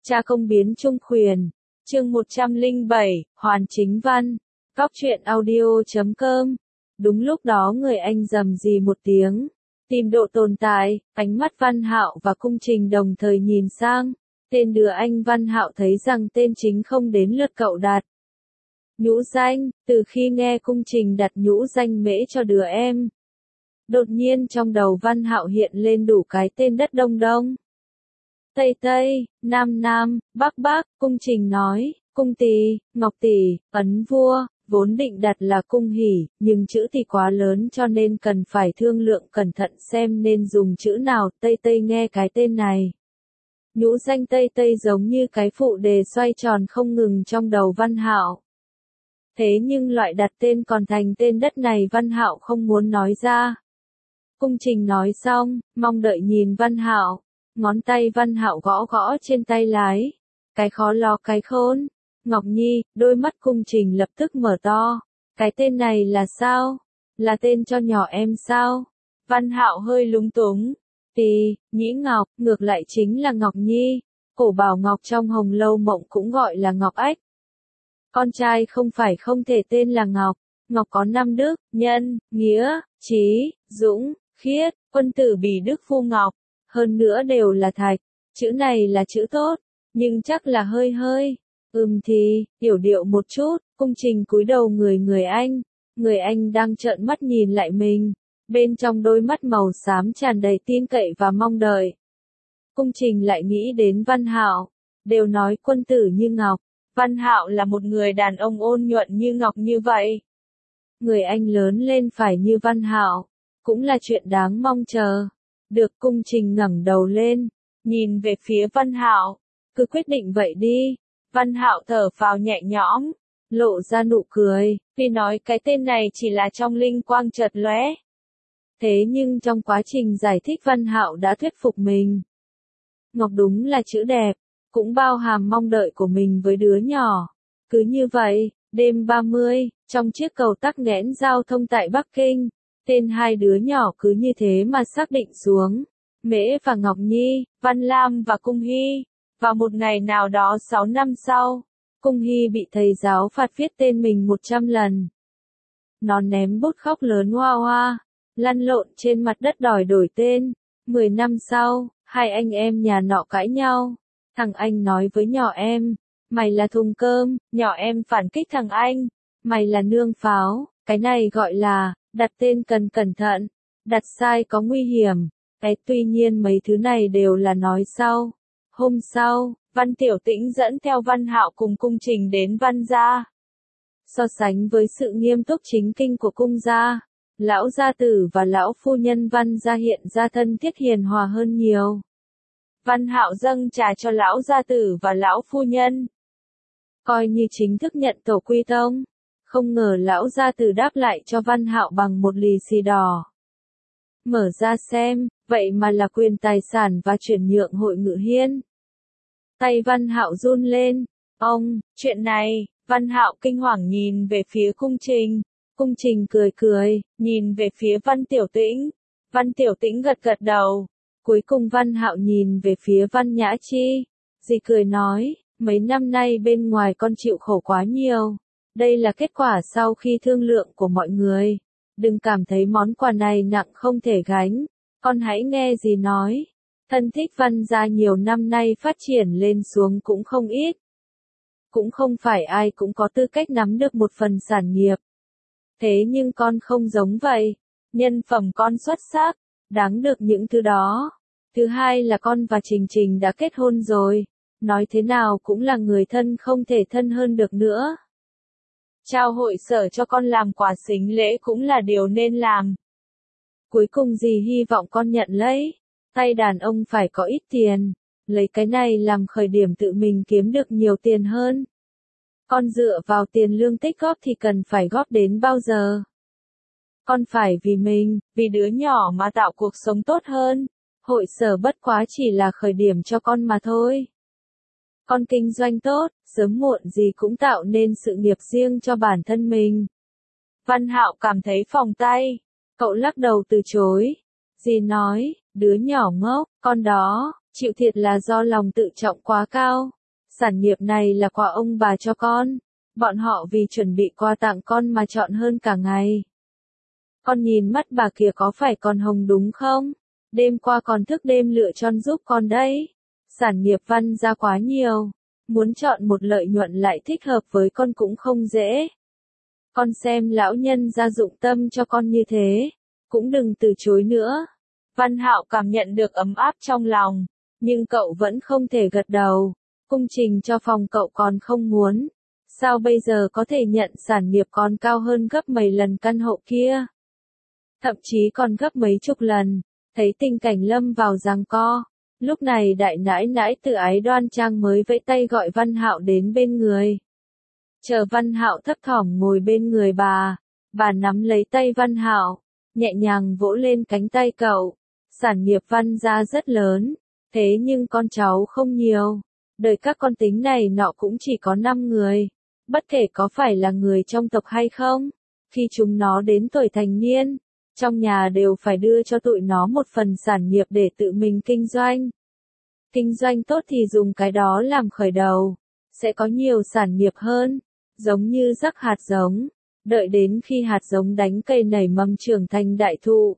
Cha công biến trung khuyển. Chương 107, Hoàn Chính Văn. Góc truyện audio.com. Đúng lúc đó người anh rầm rì một tiếng. Tìm độ tồn tại, ánh mắt Văn Hạo và Cung Trình đồng thời nhìn sang. Tên đứa anh Văn Hạo thấy rằng tên chính không đến lượt cậu đặt nhũ danh, từ khi nghe Cung Trình đặt nhũ danh Mễ cho đứa em. Đột nhiên trong đầu Văn Hạo hiện lên đủ cái tên đất Đông Đông, Tây Tây, Nam Nam, Bắc Bắc. Cung Trình nói, Cung Tỳ, Ngọc Tỷ, Ấn Vua, vốn định đặt là Cung Hỷ, nhưng chữ thì quá lớn cho nên cần phải thương lượng cẩn thận xem nên dùng chữ nào. Tây Tây nghe cái tên này, nhũ danh Tây Tây giống như cái phụ đề xoay tròn không ngừng trong đầu Văn Hạo. Thế nhưng loại đặt tên còn thành tên đất này Văn Hạo không muốn nói ra. Cung Trình nói xong, mong đợi nhìn Văn Hạo. Ngón tay Văn Hạo gõ gõ trên tay lái. Cái khó lo cái khôn. Ngọc Nhi, đôi mắt Cung Trình lập tức mở to. Cái tên này là sao? Là tên cho nhỏ em sao? Văn Hạo hơi lúng túng. Tì, Nhĩ Ngọc, ngược lại chính là Ngọc Nhi. Cổ Bảo Ngọc trong Hồng Lâu Mộng cũng gọi là Ngọc Ách. Con trai không phải không thể tên là Ngọc. Ngọc có 5 đức: nhân, nghĩa, trí, dũng, khiết, quân tử bỉ đức phu Ngọc. Hơn nữa đều là thạch. Chữ này là chữ tốt, nhưng chắc là hơi. Thì, yểu điệu một chút. Cung Trình cúi đầu người anh. Người anh đang trợn mắt nhìn lại mình. Bên trong đôi mắt màu xám tràn đầy tin cậy và mong đợi. Cung Trình lại nghĩ đến Văn Hạo. Đều nói quân tử như Ngọc. Văn Hạo là một người đàn ông ôn nhuận như Ngọc như vậy. Người anh lớn lên phải như Văn Hạo, cũng là chuyện đáng mong chờ. Được. Cung Trình ngẩng đầu lên, nhìn về phía Văn Hạo. Cứ quyết định vậy đi. Văn Hạo thở phào nhẹ nhõm, lộ ra nụ cười, vì nói cái tên này chỉ là trong linh quang chợt lóe. Thế nhưng trong quá trình giải thích Văn Hạo đã thuyết phục mình. Ngọc đúng là chữ đẹp, cũng bao hàm mong đợi của mình với đứa nhỏ. Cứ như vậy, đêm 30, trong chiếc cầu tắc nghẽn giao thông tại Bắc Kinh, tên hai đứa nhỏ cứ như thế mà xác định xuống. Mễ và Ngọc Nhi, Văn Lam và Cung Hy. Vào một ngày nào đó 6 năm sau, Cung Hy bị thầy giáo phạt viết tên mình 100 lần. Nó ném bút khóc lớn hoa hoa, lăn lộn trên mặt đất đòi đổi tên. 10 năm sau, hai anh em nhà nọ cãi nhau. Thằng anh nói với nhỏ em, mày là thùng cơm. Nhỏ em phản kích thằng anh, mày là nương pháo. Cái này gọi là, đặt tên cần cẩn thận, đặt sai có nguy hiểm. Tuy nhiên mấy thứ này đều là nói sau. Hôm sau, Văn Tiểu Tĩnh dẫn theo Văn Hạo cùng Cung Trình đến Văn gia. So sánh với sự nghiêm túc chính kinh của Cung gia, lão gia tử và lão phu nhân Văn gia hiện ra thân thiết hiền hòa hơn nhiều. Văn Hạo dâng trà cho lão gia tử và lão phu nhân, coi như chính thức nhận tổ quy tông. Không ngờ lão gia tử đáp lại cho Văn Hạo bằng một lì xì đỏ. Mở ra xem, vậy mà là quyền tài sản và chuyển nhượng Hội Ngự Hiên. Tay Văn Hạo run lên. Ông, chuyện này. Văn Hạo kinh hoàng nhìn về phía Cung Trình. Cung Trình cười, nhìn về phía Văn Tiểu Tĩnh. Văn Tiểu Tĩnh gật đầu. Cuối cùng Văn Hạo nhìn về phía Văn Nhã Chi. Dì cười nói, mấy năm nay bên ngoài con chịu khổ quá nhiều. Đây là kết quả sau khi thương lượng của mọi người. Đừng cảm thấy món quà này nặng không thể gánh. Con hãy nghe dì nói. Thân thích Văn gia nhiều năm nay phát triển lên xuống cũng không ít. Cũng không phải ai cũng có tư cách nắm được một phần sản nghiệp. Thế nhưng con không giống vậy. Nhân phẩm con xuất sắc, đáng được những thứ đó. Thứ hai là con và Trình Trình đã kết hôn rồi. Nói thế nào cũng là người thân không thể thân hơn được nữa. Trao hội sở cho con làm quà sính lễ cũng là điều nên làm. Cuối cùng dì hy vọng con nhận lấy. Tay đàn ông phải có ít tiền. Lấy cái này làm khởi điểm tự mình kiếm được nhiều tiền hơn. Con dựa vào tiền lương tích góp thì cần phải góp đến bao giờ? Con phải vì mình, vì đứa nhỏ mà tạo cuộc sống tốt hơn. Hội sở bất quá chỉ là khởi điểm cho con mà thôi. Con kinh doanh tốt, sớm muộn gì cũng tạo nên sự nghiệp riêng cho bản thân mình. Văn Hạo cảm thấy phồng tay. Cậu lắc đầu từ chối. Dì nói, đứa nhỏ ngốc, con đó, Chịu thiệt là do lòng tự trọng quá cao. Sản nghiệp này là quà ông bà cho con. Bọn họ vì chuẩn bị quà tặng con mà chọn hơn cả ngày. Con nhìn mắt bà kia có phải còn hồng đúng không? Đêm qua còn thức đêm lựa chọn giúp con đấy. Sản nghiệp Văn gia quá nhiều. Muốn chọn một lợi nhuận lại thích hợp với con cũng không dễ. Con xem lão nhân gia dụng tâm cho con như thế. Cũng đừng từ chối nữa. Văn Hạo cảm nhận được ấm áp trong lòng. Nhưng cậu vẫn không thể gật đầu. Cung trình cho phòng cậu còn không muốn. Sao bây giờ có thể nhận sản nghiệp còn cao hơn gấp mấy lần căn hộ kia? Thậm chí còn gấp mấy chục lần. Thấy tình cảnh lâm vào giằng co. Lúc này đại nãi nãi tự ái đoan trang mới vẫy tay gọi Văn Hạo đến bên người. Chờ Văn Hạo thấp thỏm ngồi bên người bà nắm lấy tay Văn Hạo, nhẹ nhàng vỗ lên cánh tay cậu. Sản nghiệp Văn gia rất lớn, thế nhưng con cháu không nhiều. Đời các con tính này nọ cũng chỉ có 5 người. Bất kể có phải là người trong tộc hay không, khi chúng nó đến tuổi thành niên, trong nhà đều phải đưa cho tụi nó một phần sản nghiệp để tự mình kinh doanh. Kinh doanh tốt thì dùng cái đó làm khởi đầu, sẽ có nhiều sản nghiệp hơn, giống như rắc hạt giống, đợi đến khi hạt giống đánh cây nảy mầm trưởng thành đại thụ.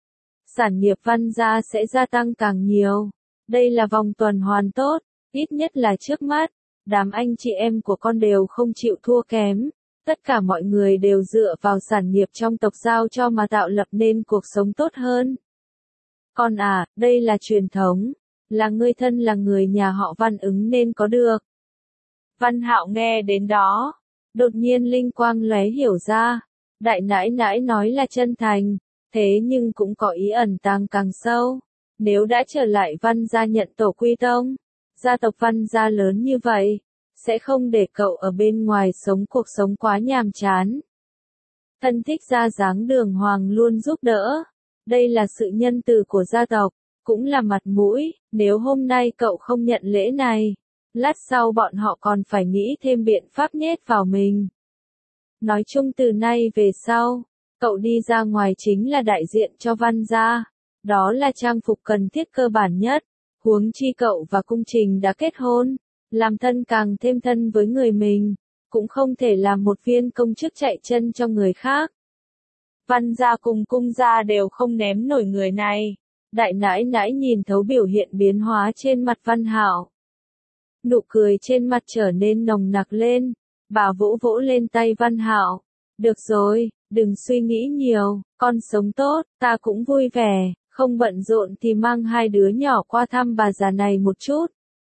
Sản nghiệp Văn gia sẽ gia tăng càng nhiều, đây là vòng tuần hoàn tốt, ít nhất là trước mắt, đám anh chị em của con đều không chịu thua kém. Tất cả mọi người đều dựa vào sản nghiệp trong tộc giao cho mà tạo lập nên cuộc sống tốt hơn. Con à, đây là truyền thống, là ngươi thân là người nhà họ Văn ứng nên có được. Văn Hạo nghe đến đó, đột nhiên linh quang lóe hiểu ra, đại nãi nãi nói là chân thành, thế nhưng cũng có ý ẩn tàng càng sâu. Nếu đã trở lại Văn gia nhận tổ quy tông, gia tộc Văn gia lớn như vậy, sẽ không để cậu ở bên ngoài sống cuộc sống quá nhàm chán. Thân thích gia dáng Đường Hoàng luôn giúp đỡ. Đây là sự nhân từ của gia tộc, cũng là mặt mũi, nếu hôm nay cậu không nhận lễ này, lát sau bọn họ còn phải nghĩ thêm biện pháp nhét vào mình. Nói chung từ nay về sau, cậu đi ra ngoài chính là đại diện cho Văn gia, đó là trang phục cần thiết cơ bản nhất, huống chi cậu và Cung Trình đã kết hôn. Làm thân càng thêm thân với người mình, cũng không thể làm một viên công chức chạy chân cho người khác. Văn gia cùng Cung gia đều không ném nổi người này. Đại nãi nãi nhìn thấu biểu hiện biến hóa trên mặt Văn Hạo. Nụ cười trên mặt trở nên nồng nặc lên, bà vỗ vỗ lên tay Văn Hạo. Được rồi, đừng suy nghĩ nhiều, con sống tốt, ta cũng vui vẻ, không bận rộn thì mang 2 đứa nhỏ qua thăm bà già này một chút.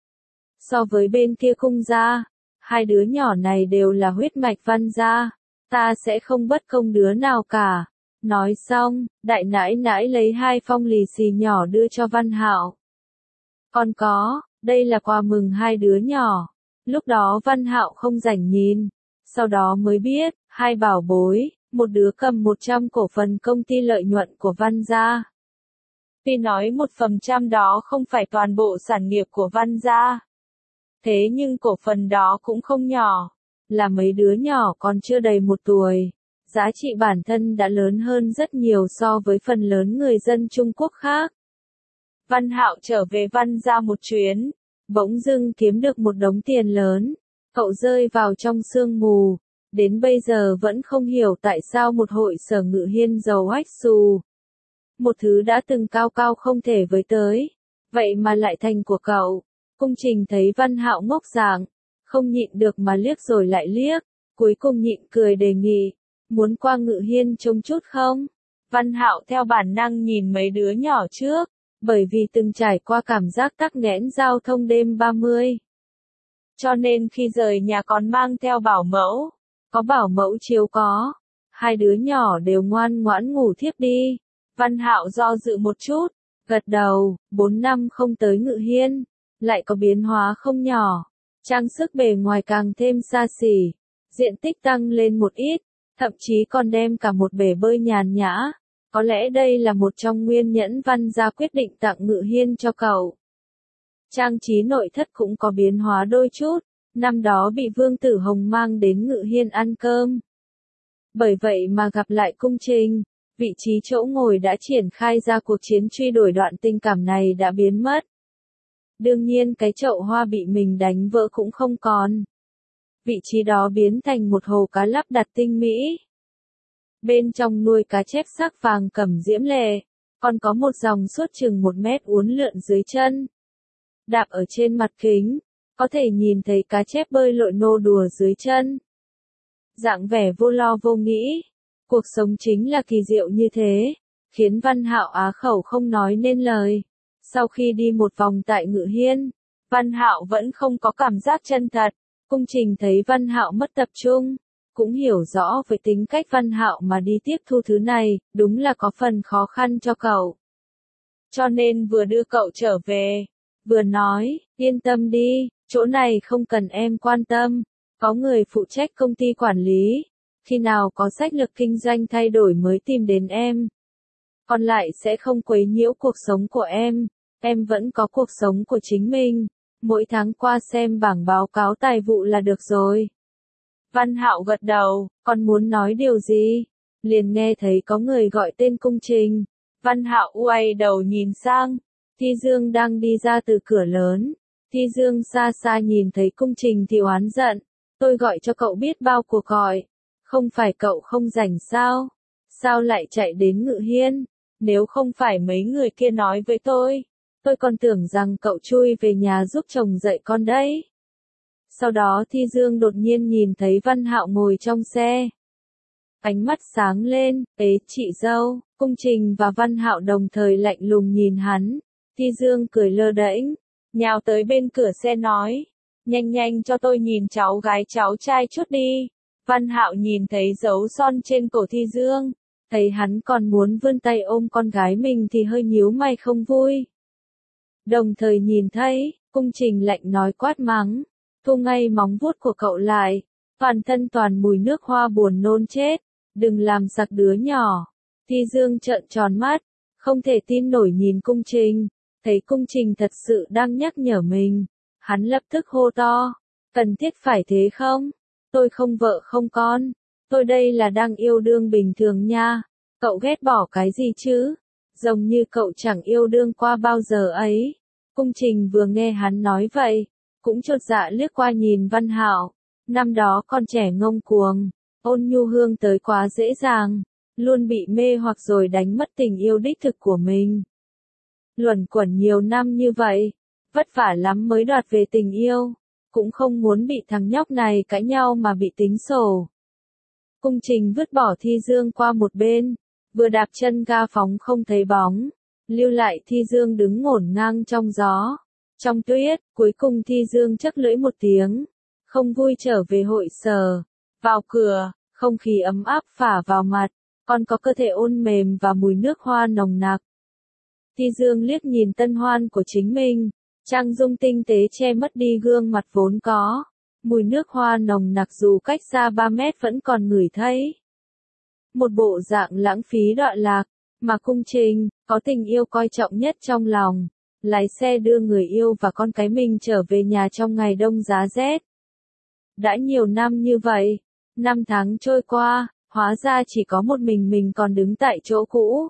So với bên kia Cung gia, 2 đứa nhỏ này đều là huyết mạch Văn gia, ta sẽ không bất công đứa nào cả. Nói xong, đại nãi nãi lấy 2 phong lì xì nhỏ đưa cho Văn Hạo. Còn có, đây là quà mừng 2 đứa nhỏ. Lúc đó Văn Hạo không rảnh nhìn, sau đó mới biết, 2 bảo bối, một đứa cầm 100 cổ phần công ty lợi nhuận của Văn gia. Tuy nói 1% đó không phải toàn bộ sản nghiệp của Văn gia, thế nhưng cổ phần đó cũng không nhỏ, là mấy đứa nhỏ còn chưa đầy 1 tuổi. Giá trị bản thân đã lớn hơn rất nhiều so với phần lớn người dân Trung Quốc khác. Văn Hạo trở về Văn gia một chuyến, bỗng dưng kiếm được một đống tiền lớn. Cậu rơi vào trong sương mù, đến bây giờ vẫn không hiểu tại sao một hội sở Ngự Hiên giàu hách xù. Một thứ đã từng cao cao không thể với tới, vậy mà lại thành của cậu. Cung Trình thấy Văn Hạo ngốc dạng, không nhịn được mà liếc rồi lại liếc, cuối cùng nhịn cười đề nghị. Muốn qua Ngự Hiên trông chút không? Văn Hạo theo bản năng nhìn mấy đứa nhỏ trước, bởi vì từng trải qua cảm giác tắc nghẽn giao thông đêm 30. Cho nên khi rời nhà còn mang theo bảo mẫu, có bảo mẫu chiếu có. 2 đứa nhỏ đều ngoan ngoãn ngủ thiếp đi. Văn Hạo do dự một chút, gật đầu, 4 năm không tới Ngự Hiên, lại có biến hóa không nhỏ. Trang sức bề ngoài càng thêm xa xỉ, diện tích tăng lên một ít. Thậm chí còn đem cả một bể bơi nhàn nhã. Có lẽ đây là một trong nguyên nhân Văn gia quyết định tặng Ngự Hiên cho cậu. Trang trí nội thất cũng có biến hóa đôi chút. Năm đó bị Vương Tử Hồng mang đến Ngự Hiên ăn cơm. Bởi vậy mà gặp lại Cung Trình, vị trí chỗ ngồi đã triển khai ra cuộc chiến truy đuổi đoạn tình cảm này đã biến mất. Đương nhiên cái chậu hoa bị mình đánh vỡ cũng không còn. Vị trí đó biến thành một hồ cá lắp đặt tinh mỹ. Bên trong nuôi cá chép sắc vàng cẩm diễm lệ, còn có một dòng suốt chừng 1 mét uốn lượn dưới chân. Đạp ở trên mặt kính, có thể nhìn thấy cá chép bơi lội nô đùa dưới chân. Dạng vẻ vô lo vô nghĩ, cuộc sống chính là kỳ diệu như thế, khiến Văn Hạo á khẩu không nói nên lời. Sau khi đi một vòng tại Ngự Hiên, Văn Hạo vẫn không có cảm giác chân thật. Cung Trình thấy Văn Hạo mất tập trung, cũng hiểu rõ với tính cách Văn Hạo mà đi tiếp thu thứ này, đúng là có phần khó khăn cho cậu. Cho nên vừa đưa cậu trở về, vừa nói, yên tâm đi, chỗ này không cần em quan tâm, có người phụ trách công ty quản lý, khi nào có sách lược kinh doanh thay đổi mới tìm đến em. Còn lại sẽ không quấy nhiễu cuộc sống của em vẫn có cuộc sống của chính mình, mỗi tháng qua xem bảng báo cáo tài vụ là được rồi. Văn Hạo gật đầu, còn muốn nói điều gì? Liền nghe thấy có người gọi tên Cung Trình. Văn Hạo quay đầu nhìn sang, Thi Dương đang đi ra từ cửa lớn. Thi Dương xa xa nhìn thấy Cung Trình thì oán giận, tôi gọi cho cậu biết bao cuộc gọi, không phải cậu không rảnh sao? Sao lại chạy đến Ngự Hiên? Nếu không phải mấy người kia nói với tôi còn tưởng rằng cậu chui về nhà giúp chồng dạy con đấy. Sau đó Thi Dương đột nhiên nhìn thấy Văn Hạo ngồi trong xe. Ánh mắt sáng lên, ế chị dâu, Cung Trình và Văn Hạo đồng thời lạnh lùng nhìn hắn. Thi Dương cười lơ đễnh, nhào tới bên cửa xe nói, nhanh nhanh cho tôi nhìn cháu gái cháu trai chút đi. Văn Hạo nhìn thấy dấu son trên cổ Thi Dương, thấy hắn còn muốn vươn tay ôm con gái mình thì hơi nhíu mày không vui. Đồng thời nhìn thấy, Cung Trình lạnh nói quát mắng, thu ngay móng vuốt của cậu lại, toàn thân toàn mùi nước hoa buồn nôn chết, đừng làm sặc đứa nhỏ. Thi Dương trợn tròn mắt, không thể tin nổi nhìn Cung Trình, thấy Cung Trình thật sự đang nhắc nhở mình, hắn lập tức hô to, cần thiết phải thế không? Tôi không vợ không con, tôi đây là đang yêu đương bình thường nha, cậu ghét bỏ cái gì chứ? Giống như cậu chẳng yêu đương qua bao giờ ấy. Cung Trình vừa nghe hắn nói vậy, cũng chột dạ liếc qua nhìn Văn Hạo, năm đó con trẻ ngông cuồng, ôn nhu hương tới quá dễ dàng, luôn bị mê hoặc rồi đánh mất tình yêu đích thực của mình. Luẩn quẩn nhiều năm như vậy, vất vả lắm mới đoạt về tình yêu, cũng không muốn bị thằng nhóc này cãi nhau mà bị tính sổ. Cung Trình vứt bỏ Thi Dương qua một bên, vừa đạp chân ga phóng không thấy bóng, lưu lại Thi Dương đứng ngổn ngang trong gió, trong tuyết. Cuối cùng Thi Dương chấc lưỡi một tiếng, không vui trở về hội sở. Vào cửa, không khí ấm áp phả vào mặt, còn có cơ thể ôn mềm và mùi nước hoa nồng nặc. Thi Dương liếc nhìn tân hoan của chính mình, trang dung tinh tế che mất đi gương mặt vốn có, mùi nước hoa nồng nặc dù cách xa 3 mét vẫn còn ngửi thấy. Một bộ dạng lãng phí đọa lạc, mà Cung Trình, có tình yêu coi trọng nhất trong lòng, lái xe đưa người yêu và con cái mình trở về nhà trong ngày đông giá rét. Đã nhiều năm như vậy, 5 tháng trôi qua, hóa ra chỉ có một mình còn đứng tại chỗ cũ.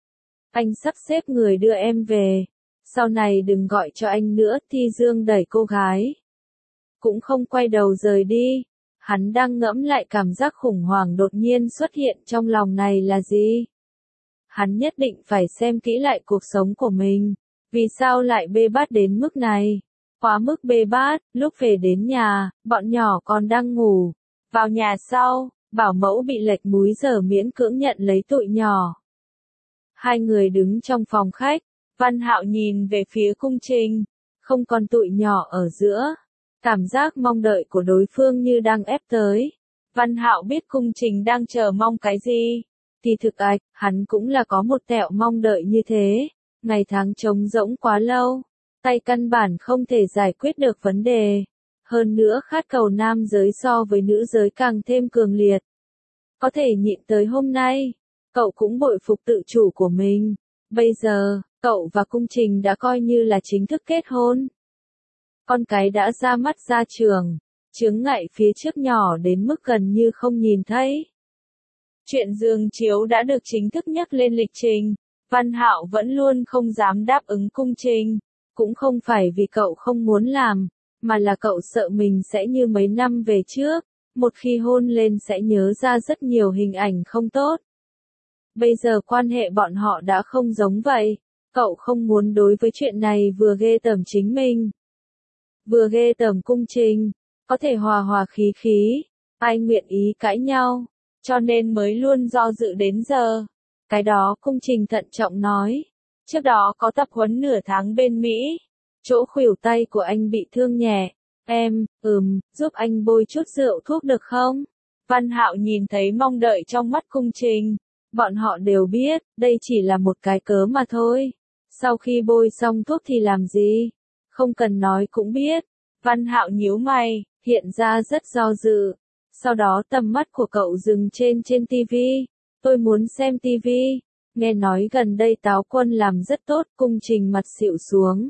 Anh sắp xếp người đưa em về, sau này đừng gọi cho anh nữa. Thi Dương đẩy cô gái, cũng không quay đầu rời đi. Hắn đang ngẫm lại cảm giác khủng hoảng đột nhiên xuất hiện trong lòng này là gì. Hắn nhất định phải xem kỹ lại cuộc sống của mình, vì sao lại bê bết đến mức này. Quá mức bê bết, lúc về đến nhà, bọn nhỏ còn đang ngủ. Vào nhà sau, bảo mẫu bị lệch múi giờ miễn cưỡng nhận lấy tụi nhỏ. Hai người đứng trong phòng khách, Văn Hạo nhìn về phía Cung Trình, không còn tụi nhỏ ở giữa. Cảm giác mong đợi của đối phương như đang ép tới. Văn Hạo biết Cung Trình đang chờ mong cái gì. Thì thực ạch, hắn cũng là có một tẹo mong đợi như thế. Ngày tháng trống rỗng quá lâu, tay căn bản không thể giải quyết được vấn đề. Hơn nữa khát cầu nam giới so với nữ giới càng thêm cường liệt. Có thể nhịn tới hôm nay, cậu cũng bội phục tự chủ của mình. Bây giờ, cậu và Cung Trình đã coi như là chính thức kết hôn. Con cái đã ra mắt ra trường, chướng ngại phía trước nhỏ đến mức gần như không nhìn thấy. Chuyện giường chiếu đã được chính thức nhắc lên lịch trình, Văn Hạo vẫn luôn không dám đáp ứng Cung Trình. Cũng không phải vì cậu không muốn làm, mà là cậu sợ mình sẽ như mấy năm về trước, một khi hôn lên sẽ nhớ ra rất nhiều hình ảnh không tốt. Bây giờ quan hệ bọn họ đã không giống vậy, cậu không muốn đối với chuyện này vừa ghê tởm chính mình, vừa ghê tởm Cung Trình, có thể hòa hòa khí khí, ai nguyện ý cãi nhau, cho nên mới luôn do dự đến giờ. Cái đó Cung Trình thận trọng nói, trước đó có tập huấn nửa tháng bên Mỹ, chỗ khuỷu tay của anh bị thương nhẹ, em, giúp anh bôi chút rượu thuốc được không? Văn Hạo nhìn thấy mong đợi trong mắt Cung Trình, bọn họ đều biết, đây chỉ là một cái cớ mà thôi. Sau khi bôi xong thuốc thì làm gì? Không cần nói cũng biết. Văn Hạo nhíu mày, hiện ra rất do dự. Sau đó tầm mắt của cậu dừng trên tivi. Tôi muốn xem tivi. Nghe nói gần đây Táo Quân làm rất tốt, Cung Trình mặt xịu xuống.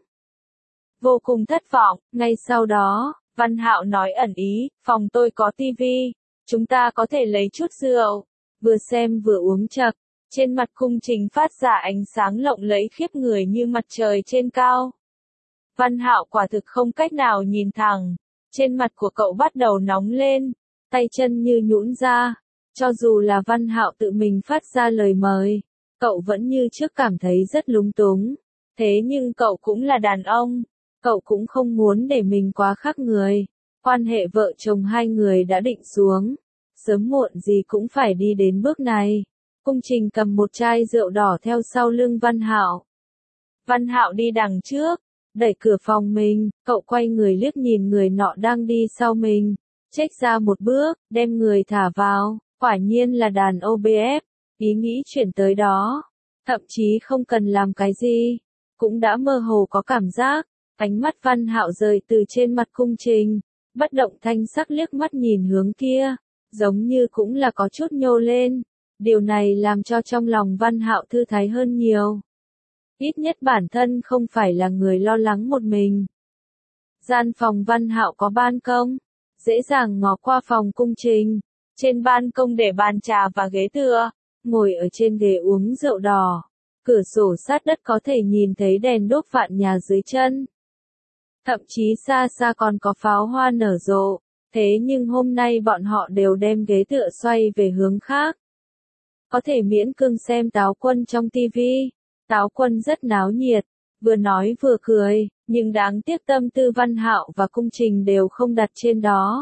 Vô cùng thất vọng, ngay sau đó, Văn Hạo nói ẩn ý, phòng tôi có tivi, chúng ta có thể lấy chút rượu. Vừa xem vừa uống chậc, trên mặt Cung Trình phát ra ánh sáng lộng lẫy khiếp người như mặt trời trên cao. Văn Hạo quả thực không cách nào nhìn thẳng, trên mặt của cậu bắt đầu nóng lên, tay chân như nhũn ra. Cho dù là Văn Hạo tự mình phát ra lời mời, cậu vẫn như trước cảm thấy rất lúng túng. Thế nhưng cậu cũng là đàn ông, cậu cũng không muốn để mình quá khác người. Quan hệ vợ chồng hai người đã định xuống, sớm muộn gì cũng phải đi đến bước này. Cung Trình cầm một chai rượu đỏ theo sau lưng Văn Hạo. Văn Hạo đi đằng trước, đẩy cửa phòng mình, cậu quay người liếc nhìn người nọ đang đi sau mình, chếch ra một bước, đem người thả vào, quả nhiên là đàn OBF, ý nghĩ chuyển tới đó, thậm chí không cần làm cái gì, cũng đã mơ hồ có cảm giác. Ánh mắt Văn Hạo rời từ trên mặt Cung Trình, bất động thanh sắc liếc mắt nhìn hướng kia, giống như cũng là có chút nhô lên. Điều này làm cho trong lòng Văn Hạo thư thái hơn nhiều. Ít nhất bản thân không phải là người lo lắng một mình. Gian phòng Văn Hạo có ban công, dễ dàng ngó qua phòng Cung Trình. Trên ban công để bàn trà và ghế tựa, ngồi ở trên ghế uống rượu đỏ. Cửa sổ sát đất có thể nhìn thấy đèn đốt vạn nhà dưới chân. Thậm chí xa xa còn có pháo hoa nở rộ, thế nhưng hôm nay bọn họ đều đem ghế tựa xoay về hướng khác. Có thể miễn cưỡng xem Táo Quân trong tivi. Táo Quân rất náo nhiệt, vừa nói vừa cười, nhưng đáng tiếc tâm tư Văn Hạo và Cung Trình đều không đặt trên đó.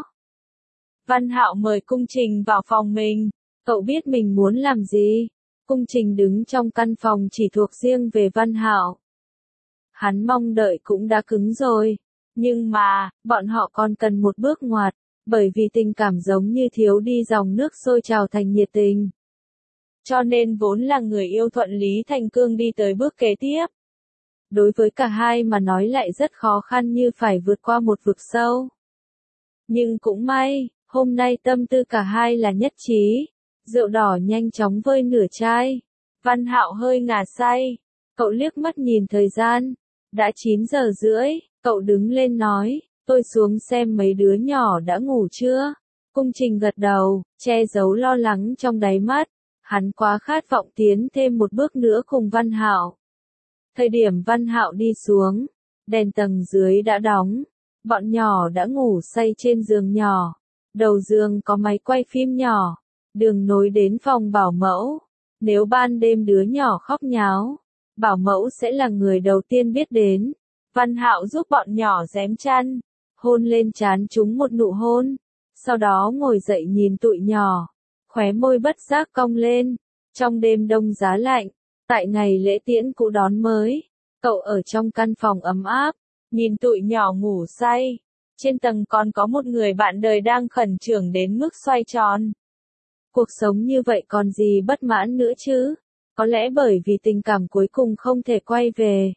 Văn Hạo mời Cung Trình vào phòng mình, cậu biết mình muốn làm gì. Cung Trình đứng trong căn phòng chỉ thuộc riêng về Văn Hạo. Hắn mong đợi cũng đã cứng rồi, nhưng mà, bọn họ còn cần một bước ngoặt, bởi vì tình cảm giống như thiếu đi dòng nước sôi trào thành nhiệt tình. Cho nên vốn là người yêu thuận Lý Thành Cương đi tới bước kế tiếp. Đối với cả hai mà nói lại rất khó khăn như phải vượt qua một vực sâu. Nhưng cũng may, hôm nay tâm tư cả hai là nhất trí. Rượu đỏ nhanh chóng vơi nửa chai. Văn Hạo hơi ngà say. Cậu liếc mắt nhìn thời gian. Đã 9 giờ rưỡi, cậu đứng lên nói, tôi xuống xem mấy đứa nhỏ đã ngủ chưa. Cung Trình gật đầu, che giấu lo lắng trong đáy mắt. Hắn quá khát vọng tiến thêm một bước nữa cùng Văn Hạo. Thời điểm Văn Hạo đi xuống, đèn tầng dưới đã đóng, bọn nhỏ đã ngủ say trên giường nhỏ. Đầu giường có máy quay phim nhỏ, đường nối đến phòng bảo mẫu. Nếu ban đêm đứa nhỏ khóc nháo, bảo mẫu sẽ là người đầu tiên biết đến. Văn Hạo giúp bọn nhỏ rém chăn, hôn lên trán chúng một nụ hôn, sau đó ngồi dậy nhìn tụi nhỏ, khóe môi bất giác cong lên. Trong đêm đông giá lạnh, tại ngày lễ tiễn cũ đón mới, cậu ở trong căn phòng ấm áp, nhìn tụi nhỏ ngủ say. Trên tầng còn có một người bạn đời đang khẩn trương đến mức xoay tròn. Cuộc sống như vậy còn gì bất mãn nữa chứ? Có lẽ bởi vì tình cảm cuối cùng không thể quay về.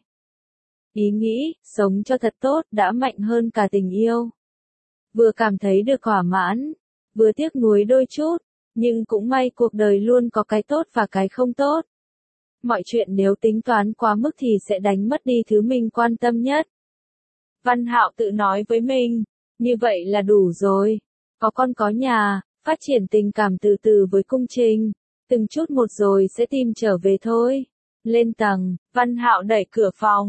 Ý nghĩ, sống cho thật tốt đã mạnh hơn cả tình yêu. Vừa cảm thấy được thỏa mãn, vừa tiếc nuối đôi chút, nhưng cũng may cuộc đời luôn có cái tốt và cái không tốt. Mọi chuyện nếu tính toán quá mức thì sẽ đánh mất đi thứ mình quan tâm nhất. Văn Hạo tự nói với mình, như vậy là đủ rồi. Có con có nhà, phát triển tình cảm từ từ với Cung Trình, từng chút một rồi sẽ tìm trở về thôi. Lên tầng, Văn Hạo đẩy cửa phòng,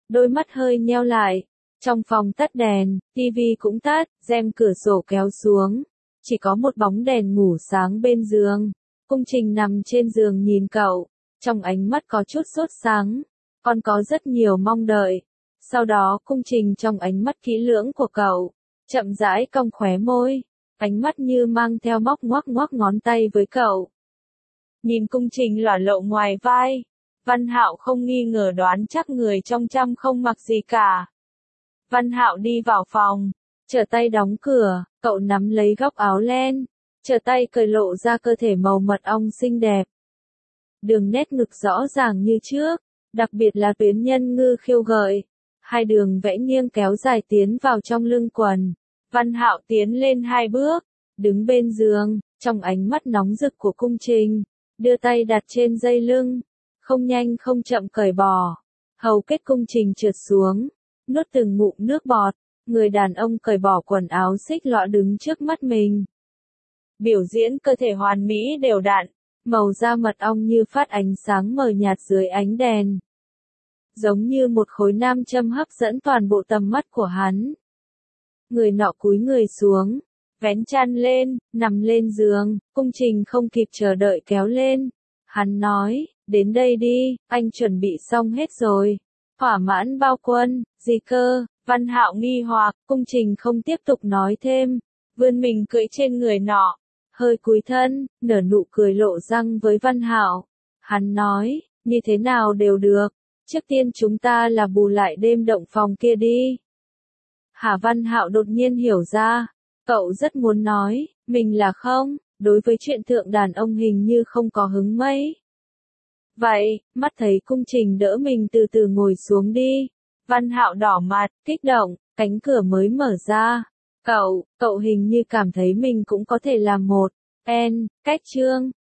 đôi mắt hơi nheo lại. Trong phòng tắt đèn, tivi cũng tắt, rèm cửa sổ kéo xuống. Chỉ có một bóng đèn ngủ sáng bên giường. Cung Trình nằm trên giường nhìn cậu, trong ánh mắt có chút sốt sắng, còn có rất nhiều mong đợi. Sau đó Cung Trình trong ánh mắt kỹ lưỡng của cậu, chậm rãi cong khóe môi, ánh mắt như mang theo móc ngoắc ngoắc ngón tay với cậu. Nhìn Cung Trình lỏa lộ ngoài vai, Văn Hạo không nghi ngờ đoán chắc người trong trăm không mặc gì cả. Văn Hạo đi vào phòng, trở tay đóng cửa, cậu nắm lấy góc áo len, trở tay cởi lộ ra cơ thể màu mật ong xinh đẹp. Đường nét ngực rõ ràng như trước, đặc biệt là tuyến nhân ngư khiêu gợi. Hai đường vẽ nghiêng kéo dài tiến vào trong lưng quần. Văn Hạo tiến lên 2 bước, đứng bên giường, trong ánh mắt nóng rực của Cung Trình, đưa tay đặt trên dây lưng, không nhanh không chậm cởi bỏ. Hầu kết Cung Trình trượt xuống, nuốt từng ngụm nước bọt, người đàn ông cởi bỏ quần áo xích lọ đứng trước mắt mình. Biểu diễn cơ thể hoàn mỹ đều đặn, màu da mật ong như phát ánh sáng mờ nhạt dưới ánh đèn. Giống như một khối nam châm hấp dẫn toàn bộ tầm mắt của hắn. Người nọ cúi người xuống, vén chăn lên, nằm lên giường, Cung Trình không kịp chờ đợi kéo lên. Hắn nói, đến đây đi, anh chuẩn bị xong hết rồi. Thỏa mãn bao quân, gì cơ? Văn Hạo nghi hoặc, Cung Trình không tiếp tục nói thêm, vươn mình cưỡi trên người nọ, hơi cúi thân, nở nụ cười lộ răng với Văn Hạo. Hắn nói, như thế nào đều được, trước tiên chúng ta là bù lại đêm động phòng kia đi. Hà Văn Hạo đột nhiên hiểu ra, cậu rất muốn nói, mình là không, đối với chuyện thượng đàn ông hình như không có hứng mấy. Vậy, mắt thấy Cung Trình đỡ mình từ từ ngồi xuống đi. Văn Hạo đỏ mặt, kích động, cánh cửa mới mở ra. Cậu hình như cảm thấy mình cũng có thể làm một. Cách chương.